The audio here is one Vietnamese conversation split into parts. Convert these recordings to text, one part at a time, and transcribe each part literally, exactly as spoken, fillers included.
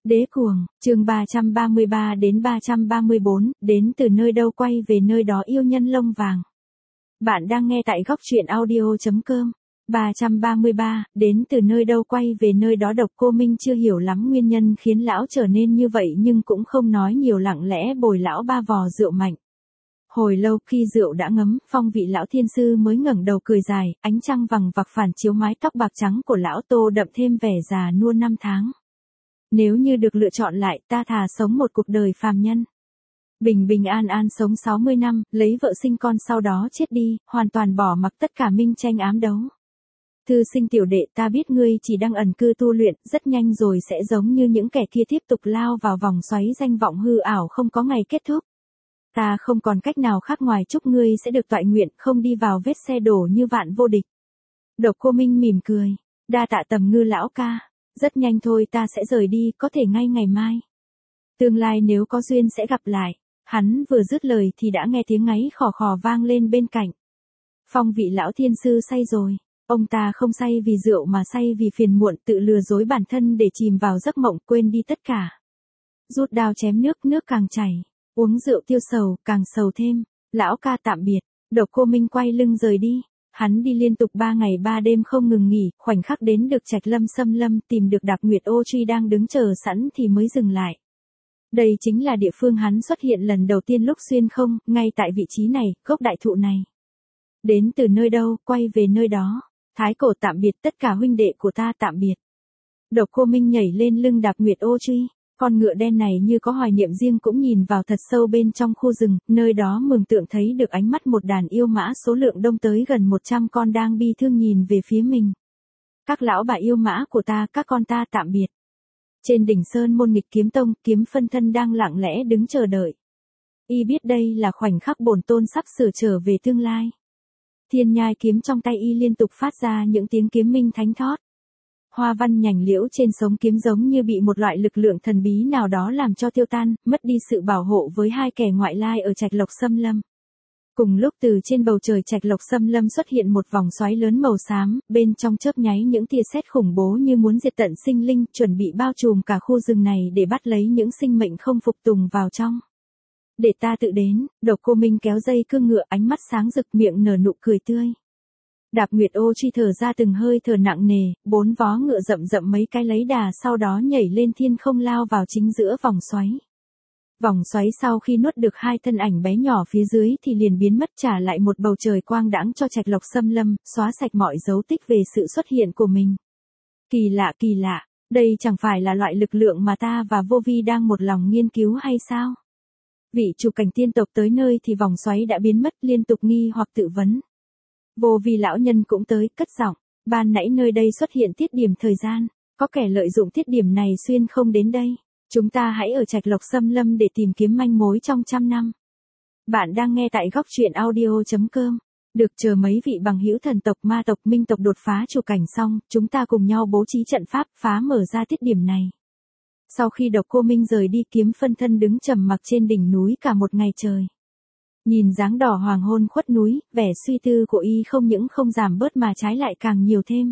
Đế cuồng, chương ba trăm ba mươi ba đến ba trăm ba mươi bốn, đến từ nơi đâu quay về nơi đó yêu nhân lông vàng. Bạn đang nghe tại góc truyện audio chấm com. ba trăm ba mươi ba, đến từ nơi đâu quay về nơi đó. Độc Cô Minh chưa hiểu lắm nguyên nhân khiến lão trở nên như vậy nhưng cũng không nói nhiều, lặng lẽ bồi lão ba vò rượu mạnh. Hồi lâu khi rượu đã ngấm, phong vị lão thiên sư mới ngẩng đầu cười dài, ánh trăng vằng vặc phản chiếu mái tóc bạc trắng của lão, tô đậm thêm vẻ già nua năm tháng. Nếu như được lựa chọn lại, ta thà sống một cuộc đời phàm nhân. Bình bình an an sống sáu mươi năm, lấy vợ sinh con sau đó chết đi, hoàn toàn bỏ mặc tất cả minh tranh ám đấu. Thư sinh tiểu đệ, ta biết ngươi chỉ đang ẩn cư tu luyện, rất nhanh rồi sẽ giống như những kẻ kia tiếp tục lao vào vòng xoáy danh vọng hư ảo không có ngày kết thúc. Ta không còn cách nào khác ngoài chúc ngươi sẽ được toại nguyện, không đi vào vết xe đổ như vạn vô địch. Độc Cô Minh mỉm cười, đa tạ Tầm Ngư lão ca. Rất nhanh thôi ta sẽ rời đi, có thể ngay ngày mai. Tương lai nếu có duyên sẽ gặp lại. Hắn vừa dứt lời thì đã nghe tiếng ngáy khò khò vang lên bên cạnh. Phong vị lão thiên sư say rồi. Ông ta không say vì rượu mà say vì phiền muộn, tự lừa dối bản thân để chìm vào giấc mộng, quên đi tất cả. Rút đao chém nước, nước càng chảy. Uống rượu tiêu sầu, càng sầu thêm. Lão ca tạm biệt. Độc Cô Minh quay lưng rời đi. Hắn đi liên tục ba ngày ba đêm không ngừng nghỉ, khoảnh khắc đến được Trạch Lâm Xâm Lâm, tìm được Đạp Nguyệt Ô Truy đang đứng chờ sẵn thì mới dừng lại. Đây chính là địa phương hắn xuất hiện lần đầu tiên lúc xuyên không, ngay tại vị trí này, gốc đại thụ này. Đến từ nơi đâu, quay về nơi đó. Thái cổ tạm biệt, tất cả huynh đệ của ta tạm biệt. Độc Cô Minh nhảy lên lưng Đạp Nguyệt Ô Truy. Con ngựa đen này như có hoài niệm riêng cũng nhìn vào thật sâu bên trong khu rừng, nơi đó mường tượng thấy được ánh mắt một đàn yêu mã số lượng đông tới gần một trăm con đang bi thương nhìn về phía mình. Các lão bà yêu mã của ta, các con ta tạm biệt. Trên đỉnh sơn môn Nghịch Kiếm Tông, Kiếm Phân Thân đang lặng lẽ đứng chờ đợi. Y biết đây là khoảnh khắc bổn tôn sắp sửa trở về tương lai. Thiên nhai kiếm trong tay y liên tục phát ra những tiếng kiếm minh thánh thót. Hoa văn nhành liễu trên sống kiếm giống như bị một loại lực lượng thần bí nào đó làm cho tiêu tan, mất đi sự bảo hộ với hai kẻ ngoại lai ở Trạch Lộc Xâm Lâm. Cùng lúc từ trên bầu trời Trạch Lộc Xâm Lâm xuất hiện một vòng xoáy lớn màu xám, bên trong chớp nháy những tia sét khủng bố như muốn diệt tận sinh linh, chuẩn bị bao trùm cả khu rừng này để bắt lấy những sinh mệnh không phục tùng vào trong. Để ta tự đến. Độc Cô Minh kéo dây cương ngựa, ánh mắt sáng rực, miệng nở nụ cười tươi. Đạp Nguyệt Ô Truy thở ra từng hơi thở nặng nề, bốn vó ngựa rậm rậm mấy cái lấy đà, sau đó nhảy lên thiên không lao vào chính giữa vòng xoáy. Vòng xoáy sau khi nuốt được hai thân ảnh bé nhỏ phía dưới thì liền biến mất, trả lại một bầu trời quang đãng cho Trạch Lộc Xâm Lâm, xóa sạch mọi dấu tích về sự xuất hiện của mình. Kỳ lạ kỳ lạ, đây chẳng phải là loại lực lượng mà ta và Vô Vi đang một lòng nghiên cứu hay sao? Vị chủ cảnh tiên tộc tới nơi thì vòng xoáy đã biến mất, liên tục nghi hoặc tự vấn. Vô Vi lão nhân cũng tới, cất giọng, ban nãy nơi đây xuất hiện tiết điểm thời gian, có kẻ lợi dụng tiết điểm này xuyên không đến đây. Chúng ta hãy ở Trạch Lộc Xâm Lâm để tìm kiếm manh mối trong trăm năm. Bạn đang nghe tại góc truyện audio chấm com. Được, chờ mấy vị bằng hữu thần tộc, ma tộc, minh tộc đột phá chủ cảnh xong, chúng ta cùng nhau bố trí trận pháp phá mở ra tiết điểm này. Sau khi Độc Cô Minh rời đi, Kiếm Phân Thân đứng trầm mặc trên đỉnh núi cả một ngày trời. Nhìn dáng đỏ hoàng hôn khuất núi, vẻ suy tư của y không những không giảm bớt mà trái lại càng nhiều thêm.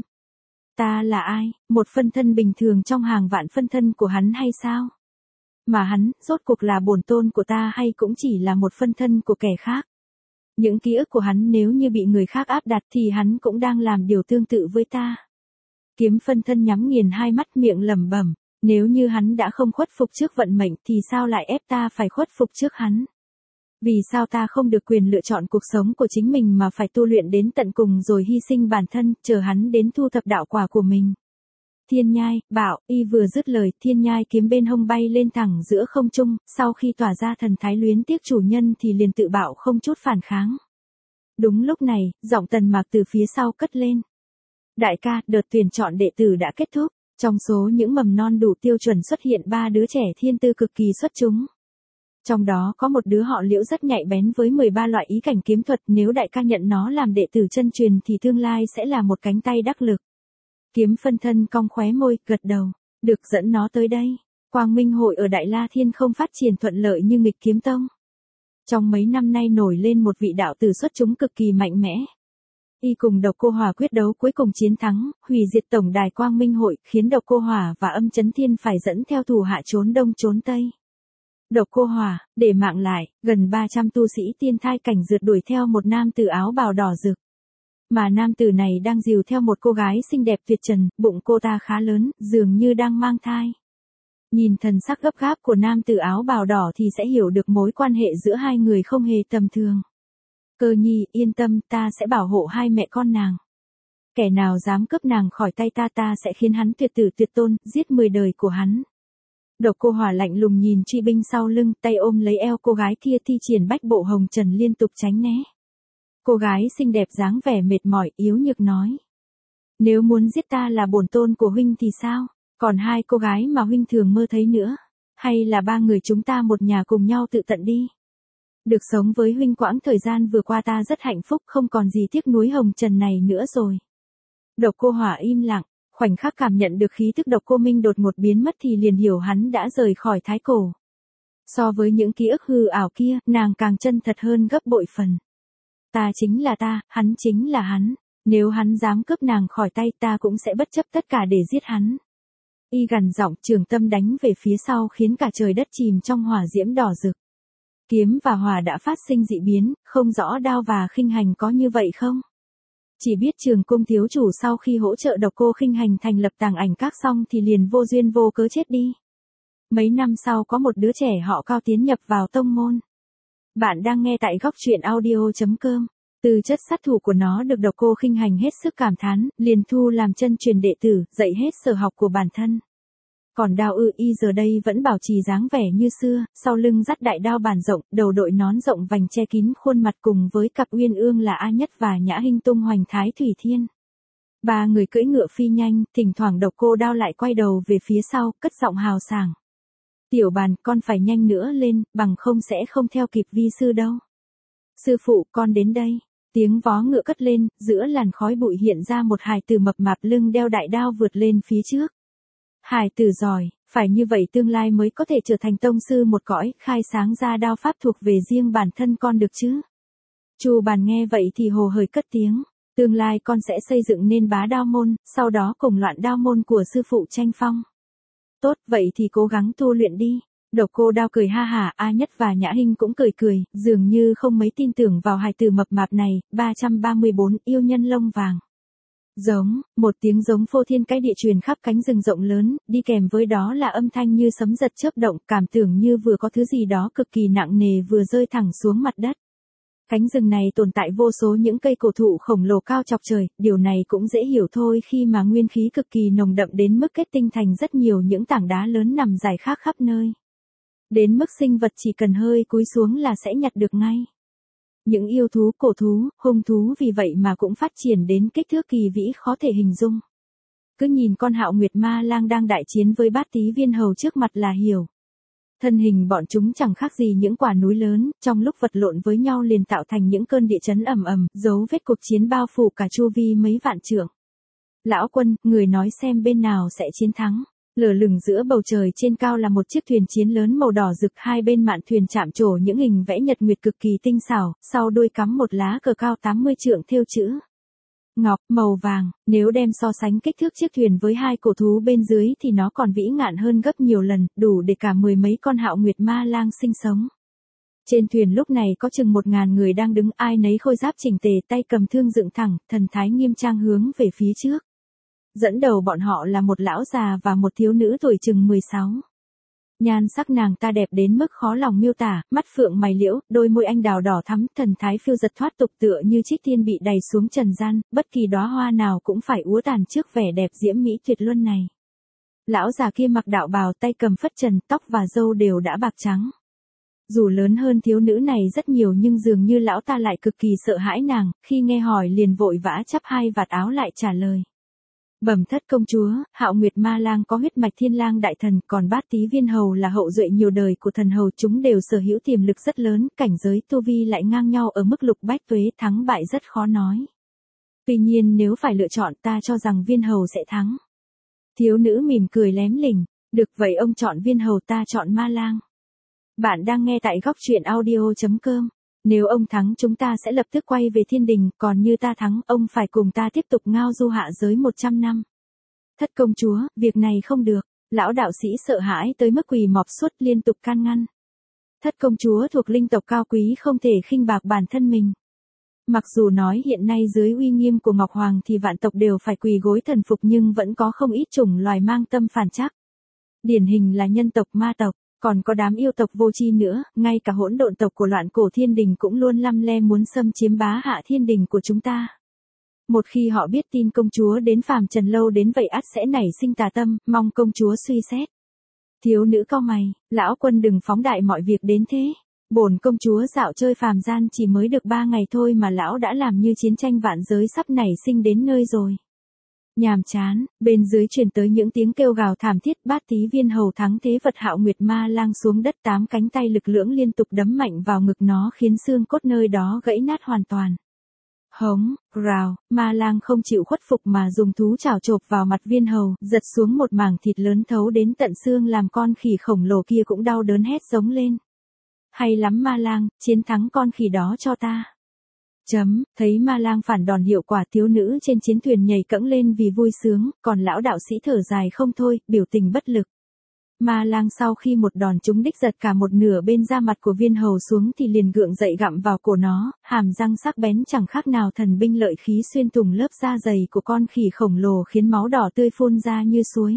Ta là ai, một phân thân bình thường trong hàng vạn phân thân của hắn hay sao? Mà hắn, rốt cuộc là bổn tôn của ta hay cũng chỉ là một phân thân của kẻ khác? Những ký ức của hắn nếu như bị người khác áp đặt thì hắn cũng đang làm điều tương tự với ta. Kiếm Phân Thân nhắm nghiền hai mắt, miệng lẩm bẩm, nếu như hắn đã không khuất phục trước vận mệnh thì sao lại ép ta phải khuất phục trước hắn? Vì sao ta không được quyền lựa chọn cuộc sống của chính mình mà phải tu luyện đến tận cùng rồi hy sinh bản thân, chờ hắn đến thu thập đạo quả của mình? Thiên nhai, bạo, y vừa dứt lời, thiên nhai kiếm bên hông bay lên thẳng giữa không trung, sau khi tỏa ra thần thái luyến tiếc chủ nhân thì liền tự bạo không chút phản kháng. Đúng lúc này, giọng Tần Mạc từ phía sau cất lên. Đại ca, đợt tuyển chọn đệ tử đã kết thúc, trong số những mầm non đủ tiêu chuẩn xuất hiện ba đứa trẻ thiên tư cực kỳ xuất chúng. Trong đó có một đứa họ Liễu rất nhạy bén với mười ba loại ý cảnh kiếm thuật, nếu đại ca nhận nó làm đệ tử chân truyền thì tương lai sẽ là một cánh tay đắc lực. Kiếm Phân Thân cong khóe môi, gật đầu, được, dẫn nó tới đây. Quang Minh hội ở Đại La Thiên không phát triển thuận lợi như Nghịch Kiếm Tông. Trong mấy năm nay nổi lên một vị đạo tử xuất chúng cực kỳ mạnh mẽ. Y cùng Độc Cô Hỏa quyết đấu cuối cùng chiến thắng, hủy diệt tổng đài Quang Minh hội, khiến Độc Cô Hỏa và Âm Chấn Thiên phải dẫn theo thủ hạ trốn đông trốn tây. Độc Cô Hỏa, để mạng lại, gần ba trăm tu sĩ tiên thai cảnh rượt đuổi theo một nam tử áo bào đỏ rực. Mà nam tử này đang dìu theo một cô gái xinh đẹp tuyệt trần, bụng cô ta khá lớn, dường như đang mang thai. Nhìn thần sắc gấp gáp của nam tử áo bào đỏ thì sẽ hiểu được mối quan hệ giữa hai người không hề tầm thường. Cơ Nhi, yên tâm, ta sẽ bảo hộ hai mẹ con nàng. Kẻ nào dám cướp nàng khỏi tay ta ta sẽ khiến hắn tuyệt tử tuyệt tôn, giết mười đời của hắn. Độc Cô Hỏa lạnh lùng nhìn truy binh sau lưng, tay ôm lấy eo cô gái kia thi triển bách bộ hồng trần liên tục tránh né. Cô gái xinh đẹp dáng vẻ mệt mỏi, yếu nhược nói. Nếu muốn giết ta là bổn tôn của huynh thì sao? Còn hai cô gái mà huynh thường mơ thấy nữa? Hay là ba người chúng ta một nhà cùng nhau tự tận đi? Được sống với huynh quãng thời gian vừa qua ta rất hạnh phúc, không còn gì tiếc nuối hồng trần này nữa rồi. Độc Cô Hỏa im lặng, khoảnh khắc cảm nhận được khí tức Độc Cô Minh đột ngột biến mất thì liền hiểu hắn đã rời khỏi thái cổ. So với những ký ức hư ảo kia, nàng càng chân thật hơn gấp bội phần. Ta chính là ta, hắn chính là hắn. Nếu hắn dám cướp nàng khỏi tay ta cũng sẽ bất chấp tất cả để giết hắn. Y gằn giọng, trường tâm đánh về phía sau khiến cả trời đất chìm trong hỏa diễm đỏ rực. Kiếm và hỏa đã phát sinh dị biến, không rõ đao và khinh hành có như vậy không? Chỉ biết Trường Cung thiếu chủ sau khi hỗ trợ Độc Cô khinh hành thành lập Tàng Ảnh Các xong thì liền vô duyên vô cớ chết đi. Mấy năm sau có một đứa trẻ họ Cao tiến nhập vào tông môn. Bạn đang nghe tại góc truyện audio chấm com. Từ chất sát thủ của nó được Độc Cô khinh hành hết sức cảm thán, liền thu làm chân truyền đệ tử, dạy hết sở học của bản thân. Còn Đao Ư Y giờ đây vẫn bảo trì dáng vẻ như xưa, sau lưng dắt đại đao bản rộng, đầu đội nón rộng vành che kín khuôn mặt cùng với cặp uyên ương là A Nhất và Nhã Hinh tung hoành Thái Thủy Thiên. Ba người cưỡi ngựa phi nhanh, thỉnh thoảng Độc Cô Đao lại quay đầu về phía sau, cất giọng hào sảng. Tiểu Bàn, con phải nhanh nữa lên, bằng không sẽ không theo kịp vi sư đâu. Sư phụ, con đến đây. Tiếng vó ngựa cất lên, giữa làn khói bụi hiện ra một hài tử mập mạp lưng đeo đại đao vượt lên phía trước. Hài tử giỏi, phải như vậy tương lai mới có thể trở thành tông sư một cõi, khai sáng ra đao pháp thuộc về riêng bản thân con được chứ. Chu Bàn nghe vậy thì hồ hởi cất tiếng, tương lai con sẽ xây dựng nên bá đao môn, sau đó cùng loạn đao môn của sư phụ tranh phong. Tốt, vậy thì cố gắng tu luyện đi. Độc Cô Đao cười ha hả, A Nhất và Nhã Hinh cũng cười cười, dường như không mấy tin tưởng vào hài tử mập mạp này. Ba trăm ba mươi bốn yêu nhân lông vàng. Giống, một tiếng giống phô thiên cái địa truyền khắp cánh rừng rộng lớn, đi kèm với đó là âm thanh như sấm giật chớp động, cảm tưởng như vừa có thứ gì đó cực kỳ nặng nề vừa rơi thẳng xuống mặt đất. Cánh rừng này tồn tại vô số những cây cổ thụ khổng lồ cao chọc trời, điều này cũng dễ hiểu thôi khi mà nguyên khí cực kỳ nồng đậm đến mức kết tinh thành rất nhiều những tảng đá lớn nằm rải rác khắp nơi. Đến mức sinh vật chỉ cần hơi cúi xuống là sẽ nhặt được ngay. Những yêu thú, cổ thú, hung thú vì vậy mà cũng phát triển đến kích thước kỳ vĩ khó thể hình dung. Cứ nhìn con Hạo Nguyệt Ma Lang đang đại chiến với Bát Tí Viên Hầu trước mặt là hiểu. Thân hình bọn chúng chẳng khác gì những quả núi lớn, trong lúc vật lộn với nhau liền tạo thành những cơn địa chấn ầm ầm, dấu vết cuộc chiến bao phủ cả chu vi mấy vạn trượng. Lão Quân, người nói xem bên nào sẽ chiến thắng. Lở lửng giữa bầu trời trên cao là một chiếc thuyền chiến lớn màu đỏ rực, hai bên mạn thuyền chạm trổ những hình vẽ nhật nguyệt cực kỳ tinh xảo, sau đuôi cắm một lá cờ cao tám mươi trượng thêu chữ ngọc màu vàng. Nếu đem so sánh kích thước chiếc thuyền với hai cổ thú bên dưới thì nó còn vĩ ngạn hơn gấp nhiều lần, đủ để cả mười mấy con Hạo Nguyệt Ma Lang sinh sống. Trên thuyền lúc này có chừng một ngàn người đang đứng, ai nấy khôi giáp chỉnh tề, tay cầm thương dựng thẳng, thần thái nghiêm trang hướng về phía trước. Dẫn đầu bọn họ là một lão già và một thiếu nữ tuổi chừng mười sáu. Nhan sắc nàng ta đẹp đến mức khó lòng miêu tả, mắt phượng mày liễu, đôi môi anh đào đỏ thắm, thần thái phiêu giật thoát tục tựa như trích tiên bị đày xuống trần gian, bất kỳ đóa hoa nào cũng phải úa tàn trước vẻ đẹp diễm mỹ tuyệt luân này. Lão già kia mặc đạo bào, tay cầm phất trần, tóc và râu đều đã bạc trắng. Dù lớn hơn thiếu nữ này rất nhiều nhưng dường như lão ta lại cực kỳ sợ hãi nàng, khi nghe hỏi liền vội vã chắp hai vạt áo lại trả lời. Bẩm thất công chúa, Hạo Nguyệt Ma Lang có huyết mạch Thiên Lang đại thần, còn Bát Tí Viên Hầu là hậu duệ nhiều đời của thần hầu, chúng đều sở hữu tiềm lực rất lớn, cảnh giới tu vi lại ngang nhau ở mức lục bách tuế, thắng bại rất khó nói. Tuy nhiên nếu phải lựa chọn ta cho rằng Viên Hầu sẽ thắng. Thiếu nữ mỉm cười lém lỉnh, được vậy ông chọn Viên Hầu ta chọn Ma Lang. Bạn đang nghe tại góc truyện audio chấm com. Nếu ông thắng chúng ta sẽ lập tức quay về thiên đình, còn như ta thắng, ông phải cùng ta tiếp tục ngao du hạ giới một trăm năm. Thất công chúa, việc này không được. Lão đạo sĩ sợ hãi tới mức quỳ mọp suốt liên tục can ngăn. Thất công chúa thuộc linh tộc cao quý không thể khinh bạc bản thân mình. Mặc dù nói hiện nay dưới uy nghiêm của Ngọc Hoàng thì vạn tộc đều phải quỳ gối thần phục nhưng vẫn có không ít chủng loài mang tâm phản trắc. Điển hình là nhân tộc, ma tộc, còn có đám yêu tộc vô tri nữa, ngay cả hỗn độn tộc của loạn cổ thiên đình cũng luôn lăm le muốn xâm chiếm bá hạ thiên đình của chúng ta. Một khi họ biết tin công chúa đến phàm trần lâu đến vậy ắt sẽ nảy sinh tà tâm, mong công chúa suy xét. Thiếu nữ cau mày, lão quân đừng phóng đại mọi việc đến thế. Bổn công chúa dạo chơi phàm gian chỉ mới được ba ngày thôi mà lão đã làm như chiến tranh vạn giới sắp nảy sinh đến nơi rồi. Nhàm chán, bên dưới truyền tới những tiếng kêu gào thảm thiết, Bát Tí Viên Hầu thắng thế vật Hạo Nguyệt Ma Lang xuống đất, tám cánh tay lực lưỡng liên tục đấm mạnh vào ngực nó khiến xương cốt nơi đó gãy nát hoàn toàn. Hống, rào, Ma Lang không chịu khuất phục mà dùng thú chảo chộp vào mặt Viên Hầu, giật xuống một mảng thịt lớn thấu đến tận xương làm con khỉ khổng lồ kia cũng đau đớn hét giống lên. Hay lắm Ma Lang, chiến thắng con khỉ đó cho ta. Chấm, thấy Ma Lang phản đòn hiệu quả, thiếu nữ trên chiến thuyền nhảy cẫng lên vì vui sướng, còn lão đạo sĩ thở dài không thôi, biểu tình bất lực. Ma Lang sau khi một đòn trúng đích giật cả một nửa bên da mặt của Viên Hầu xuống thì liền gượng dậy gặm vào cổ nó, hàm răng sắc bén chẳng khác nào thần binh lợi khí xuyên thủng lớp da dày của con khỉ khổng lồ khiến máu đỏ tươi phun ra như suối.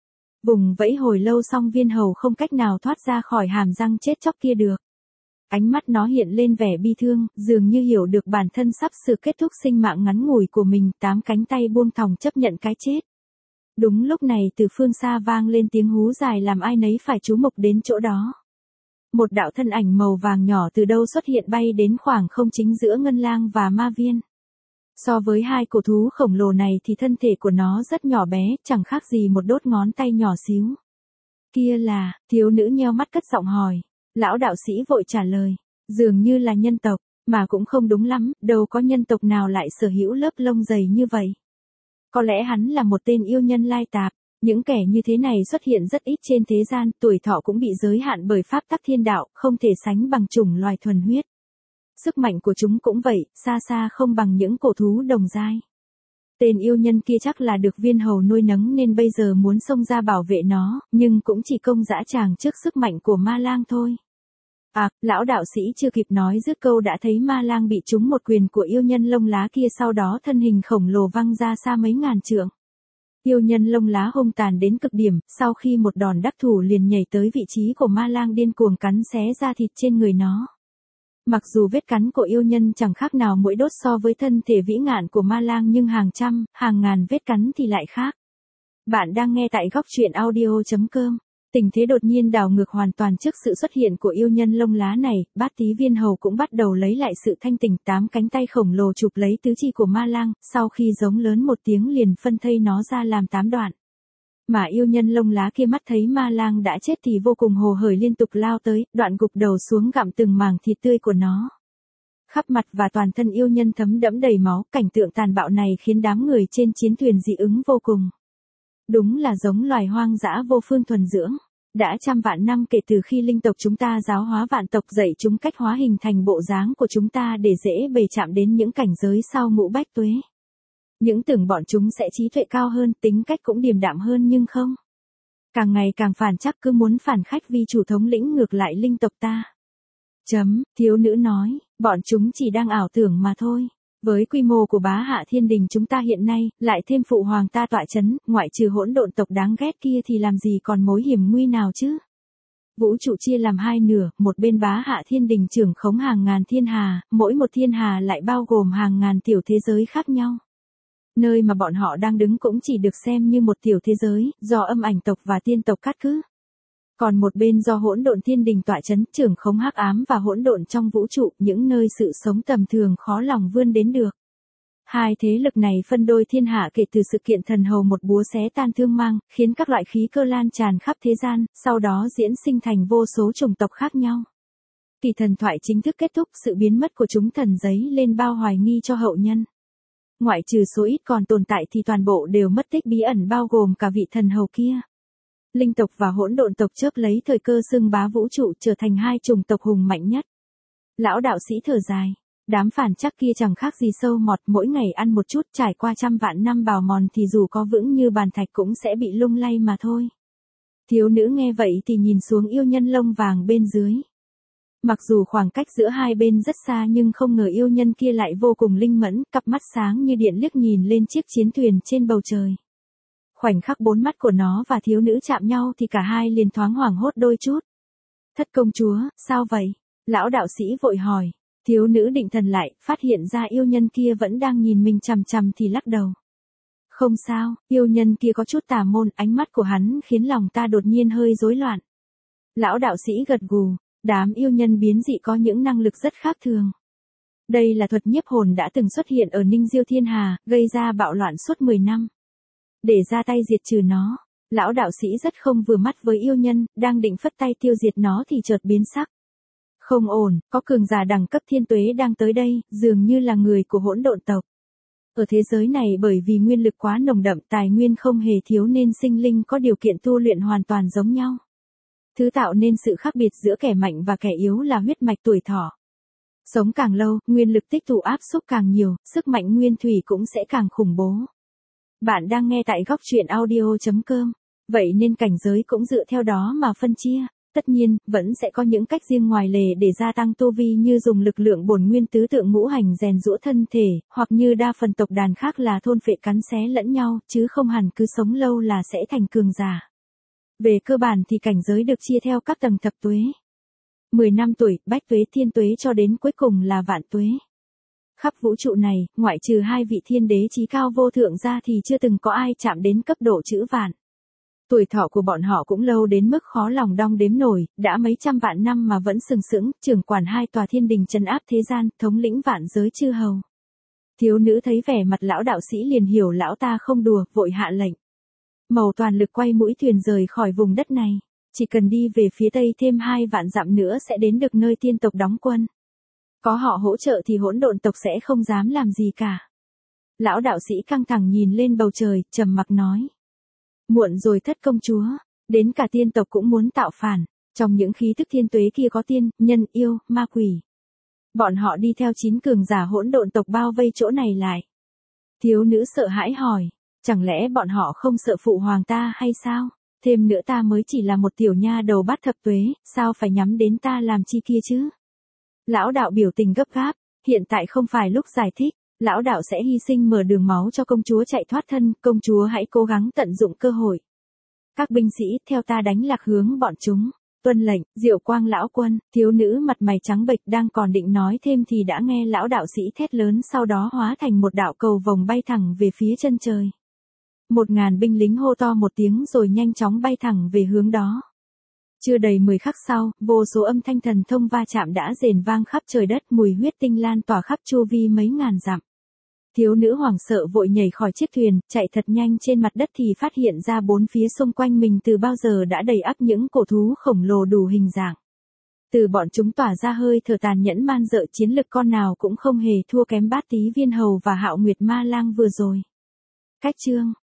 Vùng vẫy hồi lâu xong Viên Hầu không cách nào thoát ra khỏi hàm răng chết chóc kia được. Ánh mắt nó hiện lên vẻ bi thương, dường như hiểu được bản thân sắp sửa kết thúc sinh mạng ngắn ngủi của mình, tám cánh tay buông thòng chấp nhận cái chết. Đúng lúc này từ phương xa vang lên tiếng hú dài làm ai nấy phải chú mục đến chỗ đó. Một đạo thân ảnh màu vàng nhỏ từ đâu xuất hiện bay đến khoảng không chính giữa Ngân Lang và Ma Viên. So với hai cổ thú khổng lồ này thì thân thể của nó rất nhỏ bé, chẳng khác gì một đốt ngón tay nhỏ xíu. Kia là, thiếu nữ nheo mắt cất giọng hỏi. Lão đạo sĩ vội trả lời, dường như là nhân tộc, mà cũng không đúng lắm, đâu có nhân tộc nào lại sở hữu lớp lông dày như vậy. Có lẽ hắn là một tên yêu nhân lai tạp, những kẻ như thế này xuất hiện rất ít trên thế gian, tuổi thọ cũng bị giới hạn bởi pháp tắc thiên đạo, không thể sánh bằng chủng loài thuần huyết. Sức mạnh của chúng cũng vậy, xa xa không bằng những cổ thú đồng giai. Tên yêu nhân kia chắc là được Viên Hầu nuôi nấng nên bây giờ muốn xông ra bảo vệ nó, nhưng cũng chỉ công dã tràng trước sức mạnh của Ma Lang thôi. À, lão đạo sĩ chưa kịp nói dứt câu đã thấy Ma Lang bị trúng một quyền của yêu nhân lông lá kia, sau đó thân hình khổng lồ văng ra xa mấy ngàn trượng. Yêu nhân lông lá hung tàn đến cực điểm, sau khi một đòn đắc thủ liền nhảy tới vị trí của Ma Lang điên cuồng cắn xé da thịt trên người nó. Mặc dù vết cắn của yêu nhân chẳng khác nào muỗi đốt so với thân thể vĩ ngạn của Ma Lang nhưng hàng trăm, hàng ngàn vết cắn thì lại khác. Bạn đang nghe tại góc truyện audio chấm com. Tình thế đột nhiên đảo ngược hoàn toàn trước sự xuất hiện của yêu nhân lông lá này, Bát Tí Viên Hầu cũng bắt đầu lấy lại sự thanh tỉnh, tám cánh tay khổng lồ chụp lấy tứ chi của Ma Lang, sau khi giống lớn một tiếng liền phân thây nó ra làm tám đoạn. Mà yêu nhân lông lá kia mắt thấy Ma Lang đã chết thì vô cùng hồ hởi liên tục lao tới, đoạn gục đầu xuống gặm từng mảng thịt tươi của nó. Khắp mặt và toàn thân yêu nhân thấm đẫm đầy máu, cảnh tượng tàn bạo này khiến đám người trên chiến thuyền dị ứng vô cùng. Đúng là giống loài hoang dã vô phương thuần dưỡng. Đã trăm vạn năm kể từ khi linh tộc chúng ta giáo hóa vạn tộc, dạy chúng cách hóa hình thành bộ dáng của chúng ta để dễ bề chạm đến những cảnh giới sau ngũ bách tuế. Những tưởng bọn chúng sẽ trí tuệ cao hơn, tính cách cũng điềm đạm hơn nhưng không. Càng ngày càng phản chắc, cứ muốn phản khách vì chủ thống lĩnh ngược lại linh tộc ta. Chấm, thiếu nữ nói, bọn chúng chỉ đang ảo tưởng mà thôi. Với quy mô của bá hạ thiên đình chúng ta hiện nay, lại thêm phụ hoàng ta tọa chấn, ngoại trừ hỗn độn tộc đáng ghét kia thì làm gì còn mối hiểm nguy nào chứ. Vũ trụ chia làm hai nửa, một bên bá hạ thiên đình trưởng khống hàng ngàn thiên hà, mỗi một thiên hà lại bao gồm hàng ngàn tiểu thế giới khác nhau. Nơi mà bọn họ đang đứng cũng chỉ được xem như một tiểu thế giới, do âm ảnh tộc và tiên tộc cát cứ. Còn một bên do hỗn độn thiên đình tọa chấn, trưởng khống hắc ám và hỗn độn trong vũ trụ, những nơi sự sống tầm thường khó lòng vươn đến được. Hai thế lực này phân đôi thiên hạ kể từ sự kiện thần hầu một búa xé tan thương mang, khiến các loại khí cơ lan tràn khắp thế gian, sau đó diễn sinh thành vô số chủng tộc khác nhau. Kỳ thần thoại chính thức kết thúc, sự biến mất của chúng thần giấy lên bao hoài nghi cho hậu nhân. Ngoại trừ số ít còn tồn tại thì toàn bộ đều mất tích bí ẩn, bao gồm cả vị thần hầu kia. Linh tộc và hỗn độn tộc chớp lấy thời cơ xưng bá vũ trụ, trở thành hai chủng tộc hùng mạnh nhất. Lão đạo sĩ thở dài. Đám phản chắc kia chẳng khác gì sâu mọt, mỗi ngày ăn một chút, trải qua trăm vạn năm bào mòn thì dù có vững như bàn thạch cũng sẽ bị lung lay mà thôi. Thiếu nữ nghe vậy thì nhìn xuống yêu nhân lông vàng bên dưới. Mặc dù khoảng cách giữa hai bên rất xa nhưng không ngờ yêu nhân kia lại vô cùng linh mẫn, cặp mắt sáng như điện liếc nhìn lên chiếc chiến thuyền trên bầu trời. Khoảnh khắc bốn mắt của nó và thiếu nữ chạm nhau thì cả hai liền thoáng hoảng hốt đôi chút. Thất công chúa, sao vậy? Lão đạo sĩ vội hỏi. Thiếu nữ định thần lại, phát hiện ra yêu nhân kia vẫn đang nhìn mình chằm chằm thì lắc đầu. Không sao, yêu nhân kia có chút tà môn, ánh mắt của hắn khiến lòng ta đột nhiên hơi rối loạn. Lão đạo sĩ gật gù, đám yêu nhân biến dị có những năng lực rất khác thường. Đây là thuật nhiếp hồn đã từng xuất hiện ở Ninh Diêu Thiên Hà, gây ra bạo loạn suốt mười năm. Để ra tay diệt trừ nó, lão đạo sĩ rất không vừa mắt với yêu nhân, đang định phất tay tiêu diệt nó thì chợt biến sắc. Không ổn, có cường giả đẳng cấp thiên tuế đang tới đây, dường như là người của hỗn độn tộc. Ở thế giới này bởi vì nguyên lực quá nồng đậm, tài nguyên không hề thiếu nên sinh linh có điều kiện tu luyện hoàn toàn giống nhau. Thứ tạo nên sự khác biệt giữa kẻ mạnh và kẻ yếu là huyết mạch tuổi thọ. Sống càng lâu, nguyên lực tích tụ áp xúc càng nhiều, sức mạnh nguyên thủy cũng sẽ càng khủng bố. Bạn đang nghe tại góc truyện audio chấm com, vậy nên cảnh giới cũng dựa theo đó mà phân chia. Tất nhiên, vẫn sẽ có những cách riêng ngoài lề để gia tăng tu vi như dùng lực lượng bổn nguyên tứ tượng ngũ hành rèn giũa thân thể, hoặc như đa phần tộc đàn khác là thôn phệ cắn xé lẫn nhau, chứ không hẳn cứ sống lâu là sẽ thành cường giả. Về cơ bản thì cảnh giới được chia theo các tầng thập tuế. mười năm tuổi, bách tuế, thiên tuế cho đến cuối cùng là vạn tuế. Khắp vũ trụ này, ngoại trừ hai vị thiên đế chí cao vô thượng ra thì chưa từng có ai chạm đến cấp độ chữ vạn. Tuổi thọ của bọn họ cũng lâu đến mức khó lòng đong đếm nổi, đã mấy trăm vạn năm mà vẫn sừng sững, trưởng quản hai tòa thiên đình trấn áp thế gian, thống lĩnh vạn giới chư hầu. Thiếu nữ thấy vẻ mặt lão đạo sĩ liền hiểu lão ta không đùa, vội hạ lệnh. Màu toàn lực quay mũi thuyền rời khỏi vùng đất này, chỉ cần đi về phía tây thêm hai vạn dặm nữa sẽ đến được nơi tiên tộc đóng quân. Có họ hỗ trợ thì hỗn độn tộc sẽ không dám làm gì cả. Lão đạo sĩ căng thẳng nhìn lên bầu trời, trầm mặc nói. Muộn rồi thất công chúa, đến cả tiên tộc cũng muốn tạo phản, trong những khí tức thiên tuế kia có tiên, nhân, yêu, ma quỷ. Bọn họ đi theo chín cường giả hỗn độn tộc bao vây chỗ này lại. Thiếu nữ sợ hãi hỏi, chẳng lẽ bọn họ không sợ phụ hoàng ta hay sao? Thêm nữa ta mới chỉ là một tiểu nha đầu bát thập tuế, sao phải nhắm đến ta làm chi kia chứ? Lão đạo biểu tình gấp gáp, hiện tại không phải lúc giải thích. Lão đạo sẽ hy sinh mở đường máu cho công chúa chạy thoát thân, công chúa hãy cố gắng tận dụng cơ hội. Các binh sĩ theo ta đánh lạc hướng bọn chúng. Tuân lệnh, Diệu Quang lão quân. Thiếu nữ mặt mày trắng bệch đang còn định nói thêm thì đã nghe lão đạo sĩ thét lớn, sau đó hóa thành một đạo cầu vồng bay thẳng về phía chân trời. Một ngàn binh lính hô to một tiếng rồi nhanh chóng bay thẳng về hướng đó. Chưa đầy mười khắc sau, vô số âm thanh thần thông va chạm đã rền vang khắp trời đất, mùi huyết tinh lan tỏa khắp chu vi mấy ngàn dặm. Thiếu nữ hoảng sợ vội nhảy khỏi chiếc thuyền, chạy thật nhanh trên mặt đất thì phát hiện ra bốn phía xung quanh mình từ bao giờ đã đầy ắp những cổ thú khổng lồ đủ hình dạng. Từ bọn chúng tỏa ra hơi thở tàn nhẫn man dợ, chiến lực con nào cũng không hề thua kém Bát Tí Viên Hầu và Hạo Nguyệt Ma Lang vừa rồi. Cách chương